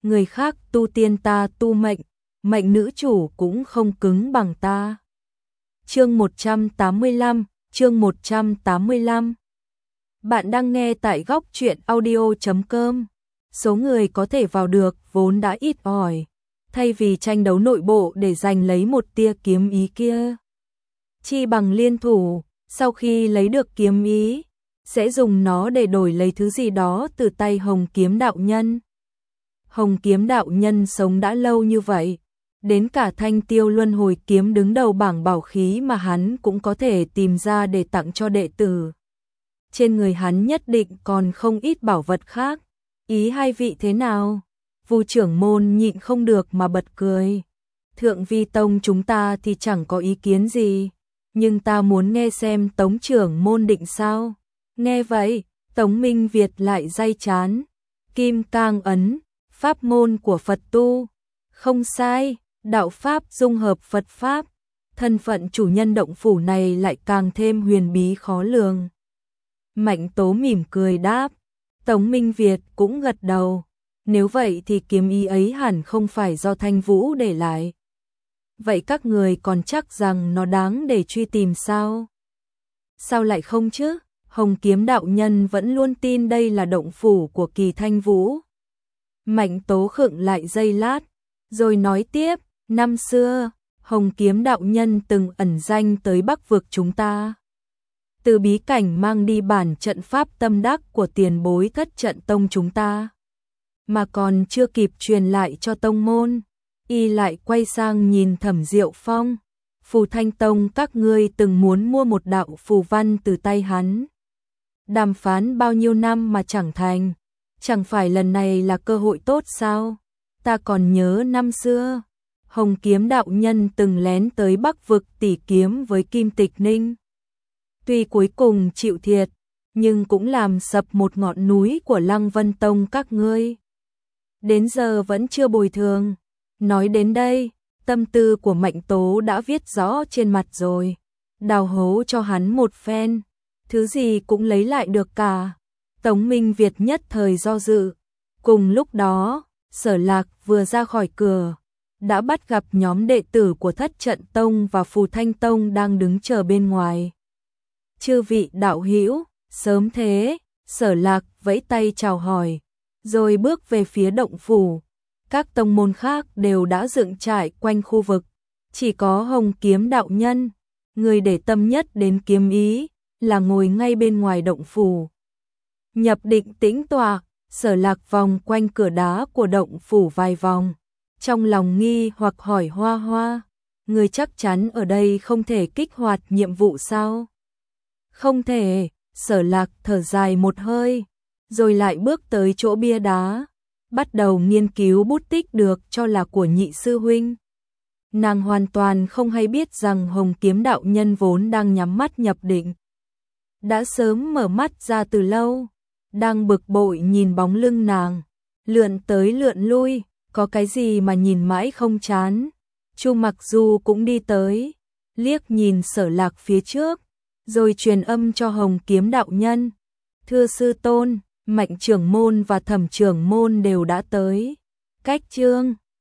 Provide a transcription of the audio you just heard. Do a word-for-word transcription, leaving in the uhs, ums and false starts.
người khác tu tiên ta tu mệnh, mệnh nữ chủ cũng không cứng bằng ta. Chương một trăm tám mươi lăm, chương một trăm tám mươi lăm. Bạn đang nghe tại góc truyện audio chấm com. Số người có thể vào được vốn đã ít ỏi, thay vì tranh đấu nội bộ để giành lấy một tia kiếm ý kia, chi bằng liên thủ, sau khi lấy được kiếm ý, sẽ dùng nó để đổi lấy thứ gì đó từ tay Hồng Kiếm đạo nhân. Hồng Kiếm đạo nhân sống đã lâu như vậy, đến cả Thanh Tiêu Luân Hồi kiếm đứng đầu bảng bảo khí mà hắn cũng có thể tìm ra để tặng cho đệ tử. Trên người hắn nhất định còn không ít bảo vật khác. Ý hai vị thế nào? Vu trưởng môn nhịn không được mà bật cười. Thượng Vi tông chúng ta thì chẳng có ý kiến gì, nhưng ta muốn nghe xem Tống trưởng môn định sao. Nghe vậy, Tống Minh Việt lại day chán. Kim Cang ấn, pháp môn của Phật tu. Không sai, đạo pháp dung hợp Phật pháp. Thân phận chủ nhân động phủ này lại càng thêm huyền bí khó lường. Mạnh Tố mỉm cười đáp. Tống Minh Việt cũng gật đầu. Nếu vậy thì kiếm ý ấy hẳn không phải do Thanh Vũ để lại. Vậy các người còn chắc rằng nó đáng để truy tìm sao? Sao lại không chứ? Hồng Kiếm đạo nhân vẫn luôn tin đây là động phủ của Kỳ Thanh Vũ. Mạnh Tố khựng lại giây lát, rồi nói tiếp, năm xưa, Hồng Kiếm đạo nhân từng ẩn danh tới Bắc vực chúng ta. Từ bí cảnh mang đi bản trận pháp tâm đắc của tiền bối Thất Trận tông chúng ta, mà còn chưa kịp truyền lại cho tông môn, y lại quay sang nhìn Thẩm Diệu Phong. Phù Thanh tông các ngươi từng muốn mua một đạo phù văn từ tay hắn, đàm phán bao nhiêu năm mà chẳng thành, chẳng phải lần này là cơ hội tốt sao? Ta còn nhớ năm xưa, Hồng Kiếm đạo nhân từng lén tới Bắc vực tỉ kiếm với Kim Tịch Ninh. Tuy cuối cùng chịu thiệt, nhưng cũng làm sập một ngọn núi của Lăng Vân tông các ngươi. Đến giờ vẫn chưa bồi thường. Nói đến đây, tâm tư của Mạnh Tố đã viết rõ trên mặt rồi. Đào hố cho hắn một phen, thứ gì cũng lấy lại được cả. Tống Minh Việt nhất thời do dự. Cùng lúc đó, Sở Lạc vừa ra khỏi cửa, đã bắt gặp nhóm đệ tử của Thất Trận tông và Phù Thanh tông đang đứng chờ bên ngoài. Chư vị đạo hữu, sớm thế. Sở Lạc vẫy tay chào hỏi, rồi bước về phía động phủ. Các tông môn khác đều đã dựng trại quanh khu vực, chỉ có Hồng Kiếm đạo nhân, người để tâm nhất đến kiếm ý, là ngồi ngay bên ngoài động phủ. Nhập định tĩnh tọa, Sở Lạc vòng quanh cửa đá của động phủ vài vòng, trong lòng nghi hoặc hỏi Hoa Hoa, người chắc chắn ở đây không thể kích hoạt nhiệm vụ sao? Không thể. Sở Lạc thở dài một hơi, rồi lại bước tới chỗ bia đá, bắt đầu nghiên cứu bút tích được cho là của nhị sư huynh. Nàng hoàn toàn không hay biết rằng Hồng Kiếm đạo nhân vốn đang nhắm mắt nhập định, đã sớm mở mắt ra từ lâu, đang bực bội nhìn bóng lưng nàng, lượn tới lượn lui, có cái gì mà nhìn mãi không chán. Chu Mặc Du cũng đi tới, liếc nhìn Sở Lạc phía trước, rồi truyền âm cho Hồng Kiếm đạo nhân. Thưa sư tôn, Mạnh trưởng môn và Thẩm trưởng môn đều đã tới. Cách chương